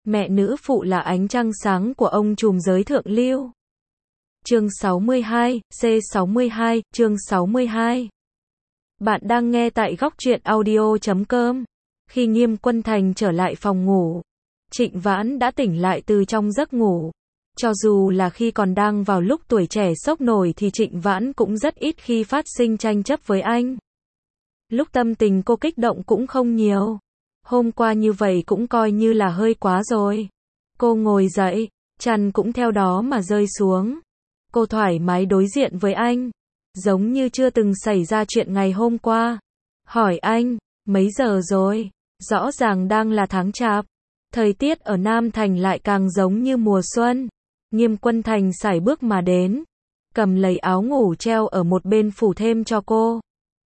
mẹ nữ phụ là ánh trăng sáng của ông trùm giới thượng lưu. Chương 62, C62, chương 62. Bạn đang nghe tại góc truyện audio.com. Khi Nghiêm Quân Thành trở lại phòng ngủ, Trịnh Vãn đã tỉnh lại từ trong giấc ngủ. Cho dù là khi còn đang vào lúc tuổi trẻ sốc nổi thì Trịnh Vãn cũng rất ít khi phát sinh tranh chấp với anh. Lúc tâm tình cô kích động cũng không nhiều. Hôm qua như vậy cũng coi như là hơi quá rồi. Cô ngồi dậy, chăn cũng theo đó mà rơi xuống. Cô thoải mái đối diện với anh, giống như chưa từng xảy ra chuyện ngày hôm qua. Hỏi anh, mấy giờ rồi? Rõ ràng đang là tháng Chạp. Thời tiết ở Nam Thành lại càng giống như mùa xuân. Nghiêm Quân Thành sải bước mà đến, cầm lấy áo ngủ treo ở một bên phủ thêm cho cô.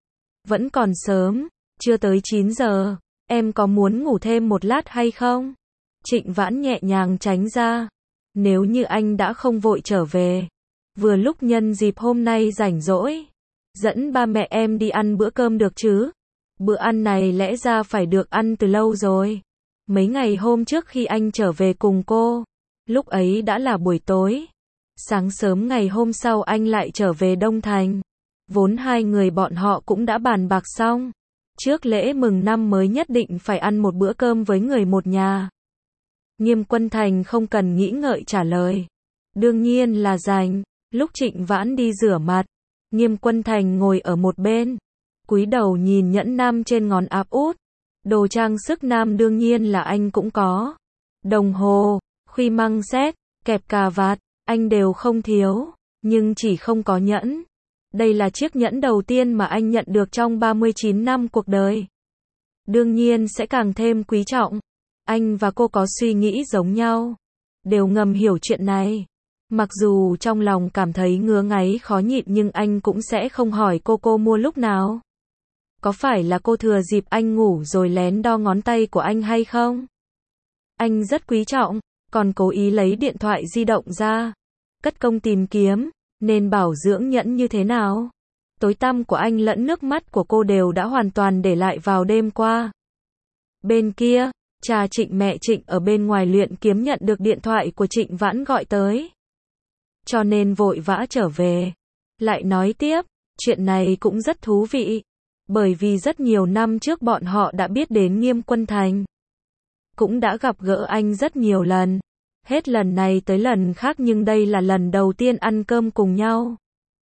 Vẫn còn sớm, chưa tới 9 giờ, em có muốn ngủ thêm một lát hay không? Trịnh Vãn nhẹ nhàng tránh ra. Nếu như anh đã không vội trở về, vừa lúc nhân dịp hôm nay rảnh rỗi, dẫn ba mẹ em đi ăn bữa cơm được chứ? Bữa ăn này lẽ ra phải được ăn từ lâu rồi. Mấy ngày hôm trước khi anh trở về cùng cô, lúc ấy đã là buổi tối. Sáng sớm ngày hôm sau anh lại trở về Đông Thành. Vốn hai người bọn họ cũng đã bàn bạc xong, trước lễ mừng năm mới nhất định phải ăn một bữa cơm với người một nhà. Nghiêm Quân Thành không cần nghĩ ngợi trả lời. Đương nhiên là rảnh. Lúc Trịnh Vãn đi rửa mặt, Nghiêm Quân Thành ngồi ở một bên, cúi đầu nhìn nhẫn nam trên ngón áp út. Đồ trang sức nam đương nhiên là anh cũng có. Đồng hồ, khuy măng xét, kẹp cà vạt, anh đều không thiếu, nhưng chỉ không có nhẫn. Đây là chiếc nhẫn đầu tiên mà anh nhận được trong 39 năm cuộc đời. Đương nhiên sẽ càng thêm quý trọng. Anh và cô có suy nghĩ giống nhau, đều ngầm hiểu chuyện này. Mặc dù trong lòng cảm thấy ngứa ngáy khó nhịn nhưng anh cũng sẽ không hỏi cô mua lúc nào. Có phải là cô thừa dịp anh ngủ rồi lén đo ngón tay của anh hay không? Anh rất quý trọng, còn cố ý lấy điện thoại di động ra, cất công tìm kiếm, nên bảo dưỡng nhẫn như thế nào. Tối tăm của anh lẫn nước mắt của cô đều đã hoàn toàn để lại vào đêm qua. Bên kia, cha Trịnh mẹ Trịnh ở bên ngoài luyện kiếm nhận được điện thoại của Trịnh Vãn gọi tới. Cho nên vội vã trở về. Lại nói tiếp, chuyện này cũng rất thú vị. Bởi vì rất nhiều năm trước bọn họ đã biết đến Nghiêm Quân Thành. Cũng đã gặp gỡ anh rất nhiều lần. Hết lần này tới lần khác nhưng đây là lần đầu tiên ăn cơm cùng nhau.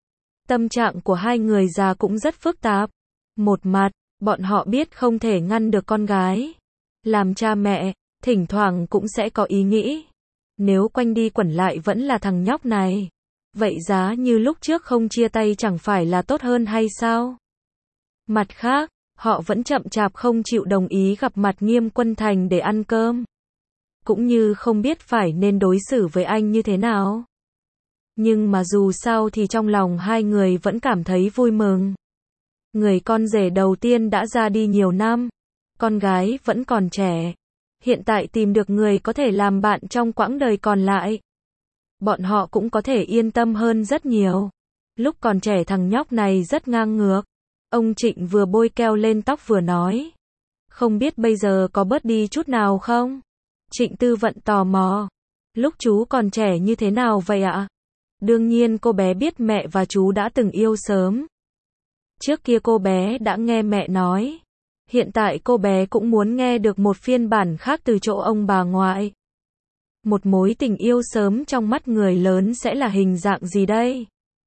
Tâm trạng của hai người già cũng rất phức tạp. Một mặt, bọn họ biết không thể ngăn được con gái. Làm cha mẹ, thỉnh thoảng cũng sẽ có ý nghĩ. Nếu quanh đi quẩn lại vẫn là thằng nhóc này, vậy giá như lúc trước không chia tay chẳng phải là tốt hơn hay sao? Mặt khác, họ vẫn chậm chạp không chịu đồng ý gặp mặt Nghiêm Quân Thành để ăn cơm. Cũng như không biết phải nên đối xử với anh như thế nào. Nhưng mà dù sao thì trong lòng hai người vẫn cảm thấy vui mừng. Người con rể đầu tiên đã ra đi nhiều năm. Con gái vẫn còn trẻ. Hiện tại tìm được người có thể làm bạn trong quãng đời còn lại. Bọn họ cũng có thể yên tâm hơn rất nhiều. Lúc còn trẻ thằng nhóc này rất ngang ngược. Ông Trịnh vừa bôi keo lên tóc vừa nói. Không biết bây giờ có bớt đi chút nào không? Trịnh Tư Vận tò mò. Lúc chú còn trẻ như thế nào vậy ạ? Đương nhiên cô bé biết mẹ và chú đã từng yêu sớm. Trước kia cô bé đã nghe mẹ nói. Hiện tại cô bé cũng muốn nghe được một phiên bản khác từ chỗ ông bà ngoại. Một mối tình yêu sớm trong mắt người lớn sẽ là hình dạng gì đây?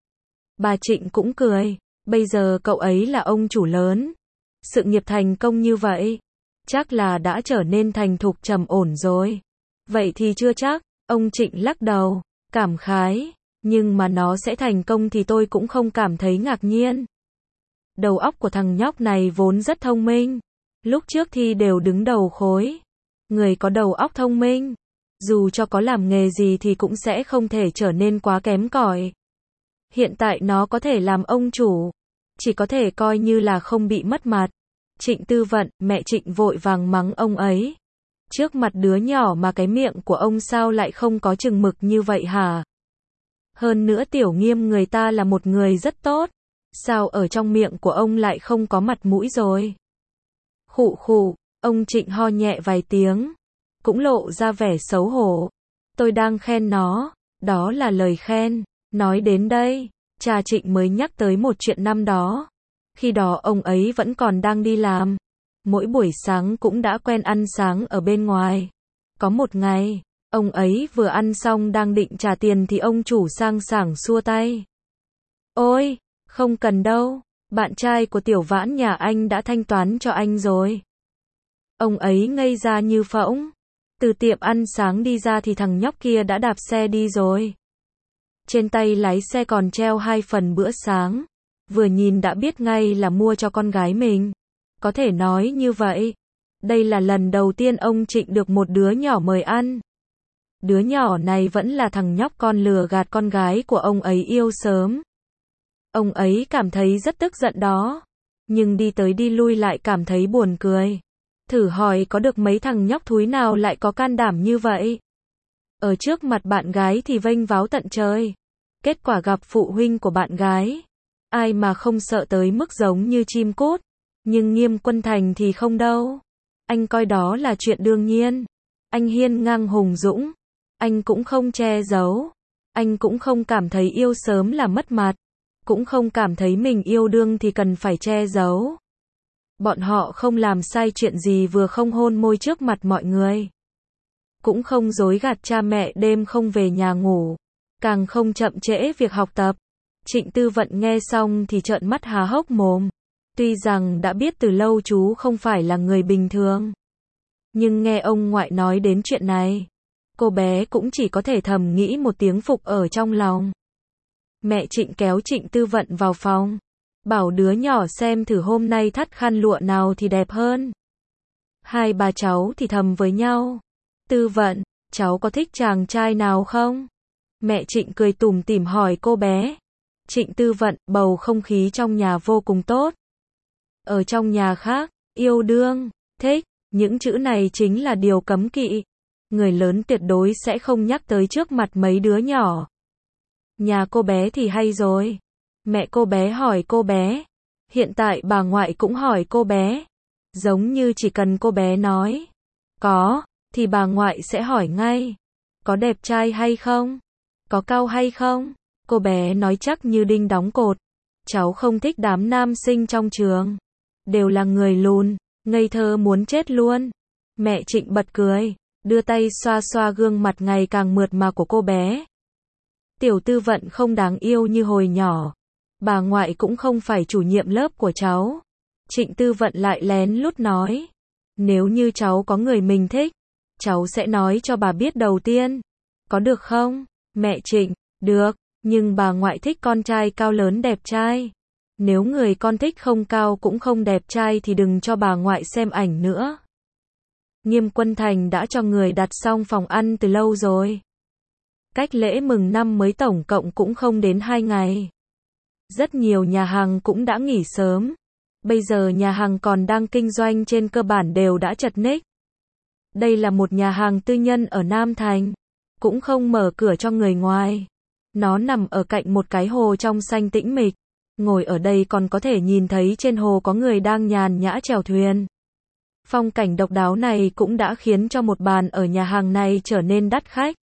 Bà Trịnh cũng cười. Bây giờ cậu ấy là ông chủ lớn. Sự nghiệp thành công như vậy, chắc là đã trở nên thành thục trầm ổn rồi. Vậy thì chưa chắc. Ông Trịnh lắc đầu, cảm khái. Nhưng mà nó sẽ thành công thì tôi cũng không cảm thấy ngạc nhiên. Đầu óc của thằng nhóc này vốn rất thông minh. Lúc trước thì đều đứng đầu khối. Người có đầu óc thông minh, dù cho có làm nghề gì thì cũng sẽ không thể trở nên quá kém cỏi. Hiện tại nó có thể làm ông chủ, chỉ có thể coi như là không bị mất mặt. Trịnh Tư Vận, mẹ Trịnh vội vàng mắng ông ấy. Trước mặt đứa nhỏ mà cái miệng của ông sao lại không có chừng mực như vậy hả? Hơn nữa Tiểu Nghiêm người ta là một người rất tốt. Sao ở trong miệng của ông lại không có mặt mũi rồi? Khụ khụ, ông Trịnh ho nhẹ vài tiếng. cũng lộ ra vẻ xấu hổ. Tôi đang khen nó, đó là lời khen. Nói đến đây, cha Trịnh mới nhắc tới một chuyện năm đó. Khi đó ông ấy vẫn còn đang đi làm. Mỗi buổi sáng cũng đã quen ăn sáng ở bên ngoài. Có một ngày, ông ấy vừa ăn xong đang định trả tiền thì ông chủ sang sảng xua tay. Ôi, không cần đâu, bạn trai của Tiểu Vãn nhà anh đã thanh toán cho anh rồi. Ông ấy ngây ra như phỗng. Từ tiệm ăn sáng đi ra thì thằng nhóc kia đã đạp xe đi rồi. Trên tay lái xe còn treo 2 phần bữa sáng. Vừa nhìn đã biết ngay là mua cho con gái mình. Có thể nói như vậy. Đây là lần đầu tiên ông Trịnh được một đứa nhỏ mời ăn. Đứa nhỏ này vẫn là thằng nhóc con lừa gạt con gái của ông ấy yêu sớm. Ông ấy cảm thấy rất tức giận đó. Nhưng đi tới đi lui lại cảm thấy buồn cười. Thử hỏi có được mấy thằng nhóc thúi nào lại có can đảm như vậy. Ở trước mặt bạn gái thì vênh váo tận trời. Kết quả gặp phụ huynh của bạn gái. Ai mà không sợ tới mức giống như chim cút. Nhưng Nghiêm Quân Thành thì không đâu. Anh coi đó là chuyện đương nhiên. Anh hiên ngang hùng dũng. Anh cũng không che giấu. Anh cũng không cảm thấy yêu sớm là mất mặt. Cũng không cảm thấy mình yêu đương thì cần phải che giấu. Bọn họ không làm sai chuyện gì, vừa không hôn môi trước mặt mọi người. Cũng không dối gạt cha mẹ đêm không về nhà ngủ. Càng không chậm trễ việc học tập. Trịnh Tư Vận nghe xong thì trợn mắt há hốc mồm. Tuy rằng đã biết từ lâu chú không phải là người bình thường. Nhưng nghe ông ngoại nói đến chuyện này. Cô bé cũng chỉ có thể thầm nghĩ một tiếng phục ở trong lòng. Mẹ Trịnh kéo Trịnh Tư Vận vào phòng. Bảo đứa nhỏ xem thử hôm nay thắt khăn lụa nào thì đẹp hơn. Hai bà cháu thì thầm với nhau. Tư Vận, cháu có thích chàng trai nào không? Mẹ Trịnh cười tủm tỉm hỏi cô bé. Trịnh Tư Vận, bầu không khí trong nhà vô cùng tốt. Ở trong nhà khác, yêu đương, thích, những chữ này chính là điều cấm kỵ. Người lớn tuyệt đối sẽ không nhắc tới trước mặt mấy đứa nhỏ. Nhà cô bé thì hay rồi. Mẹ cô bé hỏi cô bé. Hiện tại bà ngoại cũng hỏi cô bé. Giống như chỉ cần cô bé nói có, thì bà ngoại sẽ hỏi ngay. Có đẹp trai hay không? Có cao hay không? Cô bé nói chắc như đinh đóng cột. Cháu không thích đám nam sinh trong trường. Đều là người lùn, ngây thơ muốn chết luôn. Mẹ Trịnh bật cười, đưa tay xoa xoa gương mặt ngày càng mượt mà của cô bé. Tiểu Tư Vận không đáng yêu như hồi nhỏ. Bà ngoại cũng không phải chủ nhiệm lớp của cháu. Trịnh Tư Vận lại lén lút nói. Nếu như cháu có người mình thích, cháu sẽ nói cho bà biết đầu tiên. Có được không? Mẹ Trịnh, được, nhưng bà ngoại thích con trai cao lớn đẹp trai. Nếu người con thích không cao cũng không đẹp trai thì đừng cho bà ngoại xem ảnh nữa. Nghiêm Quân Thành đã cho người đặt xong phòng ăn từ lâu rồi. Cách lễ mừng năm mới tổng cộng cũng không đến 2 ngày. Rất nhiều nhà hàng cũng đã nghỉ sớm. Bây giờ nhà hàng còn đang kinh doanh trên cơ bản đều đã chật ních. Đây là một nhà hàng tư nhân ở Nam Thành. Cũng không mở cửa cho người ngoài. Nó nằm ở cạnh một cái hồ trong xanh tĩnh mịch. Ngồi ở đây còn có thể nhìn thấy trên hồ có người đang nhàn nhã chèo thuyền. Phong cảnh độc đáo này cũng đã khiến cho một bàn ở nhà hàng này trở nên đắt khách.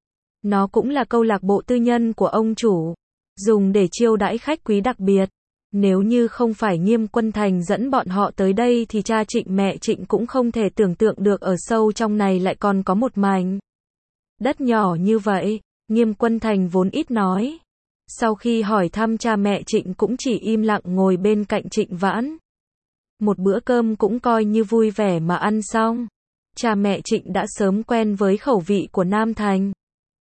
Nó cũng là câu lạc bộ tư nhân của ông chủ, dùng để chiêu đãi khách quý đặc biệt. Nếu như không phải Nghiêm Quân Thành dẫn bọn họ tới đây thì cha Trịnh mẹ Trịnh cũng không thể tưởng tượng được ở sâu trong này lại còn có một mảnh đất nhỏ như vậy. Nghiêm Quân Thành vốn ít nói. Sau khi hỏi thăm cha mẹ Trịnh cũng chỉ im lặng ngồi bên cạnh Trịnh Vãn. Một bữa cơm cũng coi như vui vẻ mà ăn xong. Cha mẹ Trịnh đã sớm quen với khẩu vị của Nam Thành.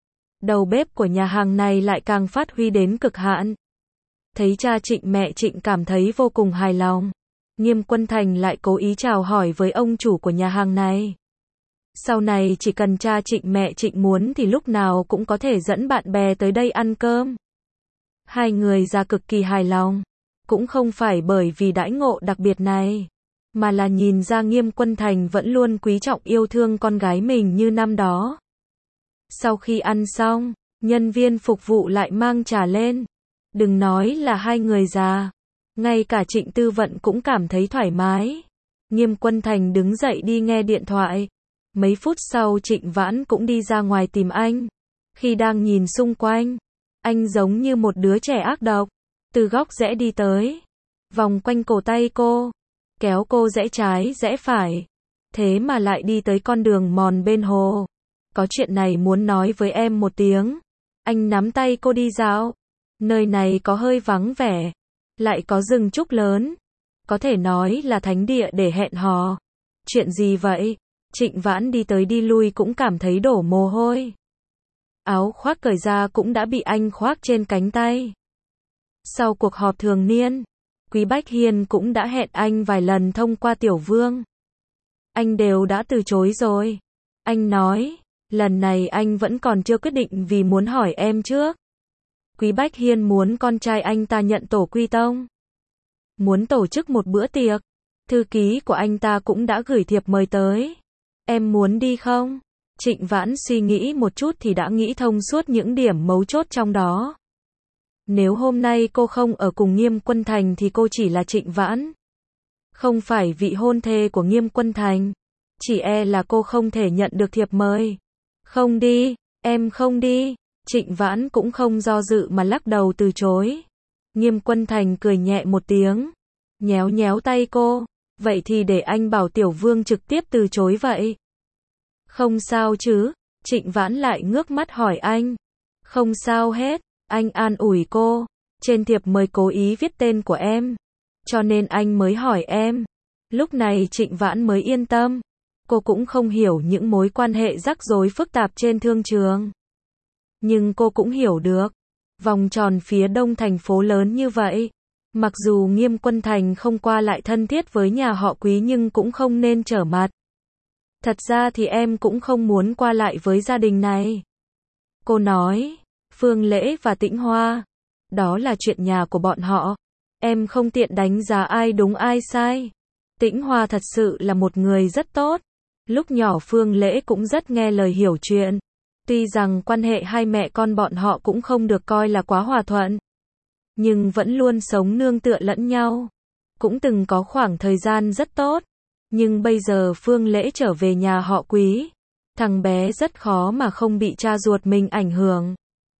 Đầu bếp của nhà hàng này lại càng phát huy đến cực hạn. Thấy cha Trịnh mẹ Trịnh cảm thấy vô cùng hài lòng. Nghiêm Quân Thành lại cố ý chào hỏi với ông chủ của nhà hàng này. Sau này chỉ cần cha Trịnh mẹ Trịnh muốn thì lúc nào cũng có thể dẫn bạn bè tới đây ăn cơm. Hai người ra cực kỳ hài lòng. Cũng không phải bởi vì đãi ngộ đặc biệt này, mà là nhìn ra Nghiêm Quân Thành vẫn luôn quý trọng yêu thương con gái mình như năm đó. Sau khi ăn xong, nhân viên phục vụ lại mang trà lên. Đừng nói là hai người già, ngay cả Trịnh Tư Vận cũng cảm thấy thoải mái. Nghiêm Quân Thành đứng dậy đi nghe điện thoại. Mấy phút sau Trịnh Vãn cũng đi ra ngoài tìm anh. Khi đang nhìn xung quanh, anh giống như một đứa trẻ ác độc, từ góc rẽ đi tới, vòng quanh cổ tay cô, kéo cô rẽ trái rẽ phải. Thế mà lại đi tới con đường mòn bên hồ. Có chuyện này muốn nói với em một tiếng. Anh nắm tay cô đi dạo. Nơi này có hơi vắng vẻ, lại có rừng trúc lớn. Có thể nói là thánh địa để hẹn hò. Chuyện gì vậy? Trịnh Vãn đi tới đi lui cũng cảm thấy đổ mồ hôi. Áo khoác cởi ra cũng đã bị anh khoác trên cánh tay. Sau cuộc họp thường niên, Quý Bách Hiên cũng đã hẹn anh vài lần thông qua Tiểu Vương. Anh đều đã từ chối rồi. Anh nói, lần này anh vẫn còn chưa quyết định vì muốn hỏi em trước. Quý Bách Hiên muốn con trai anh ta nhận tổ quy tông. Muốn tổ chức một bữa tiệc. Thư ký của anh ta cũng đã gửi thiệp mời tới. Em muốn đi không? Trịnh Vãn suy nghĩ một chút thì đã nghĩ thông suốt những điểm mấu chốt trong đó. Nếu hôm nay cô không ở cùng Nghiêm Quân Thành thì cô chỉ là Trịnh Vãn. Không phải vị hôn thê của Nghiêm Quân Thành. Chỉ e là cô không thể nhận được thiệp mời. Không đi, em không đi. Trịnh Vãn cũng không do dự mà lắc đầu từ chối. Nghiêm Quân Thành cười nhẹ một tiếng, nhéo nhéo tay cô. Vậy thì để anh bảo Tiểu Vương trực tiếp từ chối vậy. Không sao chứ? Trịnh Vãn lại ngước mắt hỏi anh. Không sao hết, anh an ủi cô. Trên thiệp mời cố ý viết tên của em, cho nên anh mới hỏi em. Lúc này Trịnh Vãn mới yên tâm. Cô cũng không hiểu những mối quan hệ rắc rối phức tạp trên thương trường. Nhưng cô cũng hiểu được, vòng tròn phía đông thành phố lớn như vậy, mặc dù Nghiêm Quân Thành không qua lại thân thiết với nhà họ Quý nhưng cũng không nên trở mặt. Thật ra thì em cũng không muốn qua lại với gia đình này. Cô nói, Phương Lễ và Tĩnh Hoa, đó là chuyện nhà của bọn họ. Em không tiện đánh giá ai đúng ai sai. Tĩnh Hoa thật sự là một người rất tốt. Lúc nhỏ Phương Lễ cũng rất nghe lời hiểu chuyện. Tuy rằng quan hệ hai mẹ con bọn họ cũng không được coi là quá hòa thuận, nhưng vẫn luôn sống nương tựa lẫn nhau. Cũng từng có khoảng thời gian rất tốt. Nhưng bây giờ Phương Lễ trở về nhà họ Quý, thằng bé rất khó mà không bị cha ruột mình ảnh hưởng.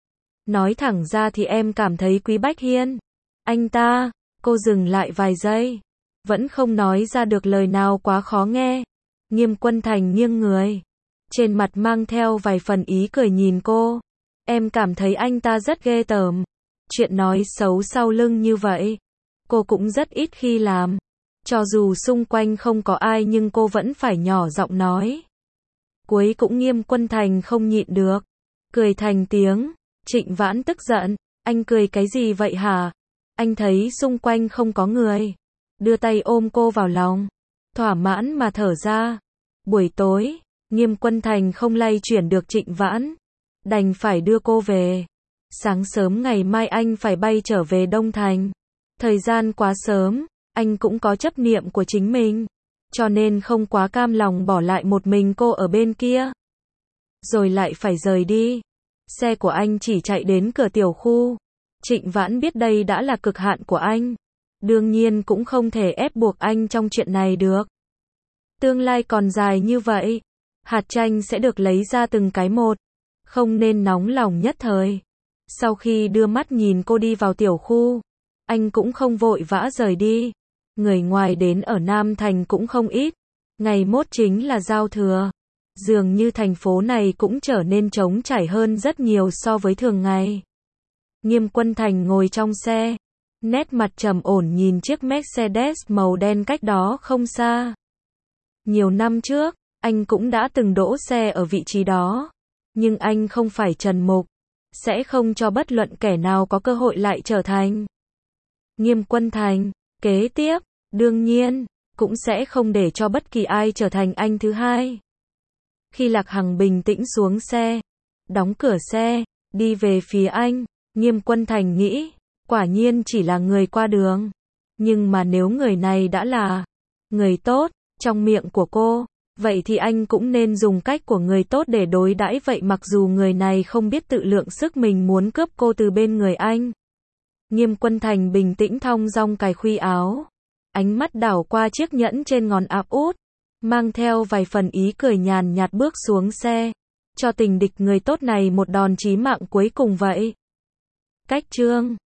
Nói thẳng ra thì em cảm thấy Quý Bách Hiên, anh ta, cô dừng lại vài giây, vẫn không nói ra được lời nào quá khó nghe. Nghiêm Quân Thành nghiêng người, trên mặt mang theo vài phần ý cười nhìn cô. Em cảm thấy anh ta rất ghê tởm. Chuyện nói xấu sau lưng như vậy, cô cũng rất ít khi làm. Cho dù xung quanh không có ai nhưng cô vẫn phải nhỏ giọng nói. Cuối cũng Nghiêm Quân Thành không nhịn được, cười thành tiếng. Trịnh Vãn tức giận, anh cười cái gì vậy hả? Anh thấy xung quanh không có người. Đưa tay ôm cô vào lòng, thỏa mãn mà thở ra. Buổi tối, Nghiêm Quân Thành không lay chuyển được Trịnh Vãn, đành phải đưa cô về. Sáng sớm ngày mai anh phải bay trở về Đông Thành. Thời gian quá sớm, anh cũng có chấp niệm của chính mình, cho nên không quá cam lòng bỏ lại một mình cô ở bên kia. Rồi lại phải rời đi. Xe của anh chỉ chạy đến cửa tiểu khu. Trịnh Vãn biết đây đã là cực hạn của anh. Đương nhiên cũng không thể ép buộc anh trong chuyện này được. Tương lai còn dài như vậy, hạt chanh sẽ được lấy ra từng cái một, không nên nóng lòng nhất thời. Sau khi đưa mắt nhìn cô đi vào tiểu khu, anh cũng không vội vã rời đi. Người ngoài đến ở Nam Thành cũng không ít. Ngày mốt chính là giao thừa. Dường như thành phố này cũng trở nên trống trải hơn rất nhiều so với thường ngày. Nghiêm Quân Thành ngồi trong xe, nét mặt trầm ổn nhìn chiếc Mercedes màu đen cách đó không xa. Nhiều năm trước, anh cũng đã từng đỗ xe ở vị trí đó. Nhưng anh không phải Trần Mục, sẽ không cho bất luận kẻ nào có cơ hội lại trở thành Nghiêm Quân Thành. Kế tiếp, đương nhiên, cũng sẽ không để cho bất kỳ ai trở thành anh thứ hai. Khi Lạc Hằng bình tĩnh xuống xe, đóng cửa xe, đi về phía anh, Nghiêm Quân Thành nghĩ, quả nhiên chỉ là người qua đường. Nhưng mà nếu người này đã là người tốt, trong miệng của cô, vậy thì anh cũng nên dùng cách của người tốt để đối đãi vậy mặc dù người này không biết tự lượng sức mình muốn cướp cô từ bên người anh. Nghiêm Quân Thành bình tĩnh thong dong cài khuy áo. Ánh mắt đảo qua chiếc nhẫn trên ngón áp út. mang theo vài phần ý cười nhàn nhạt bước xuống xe. Cho tình địch người tốt này một đòn chí mạng cuối cùng vậy. Cách chương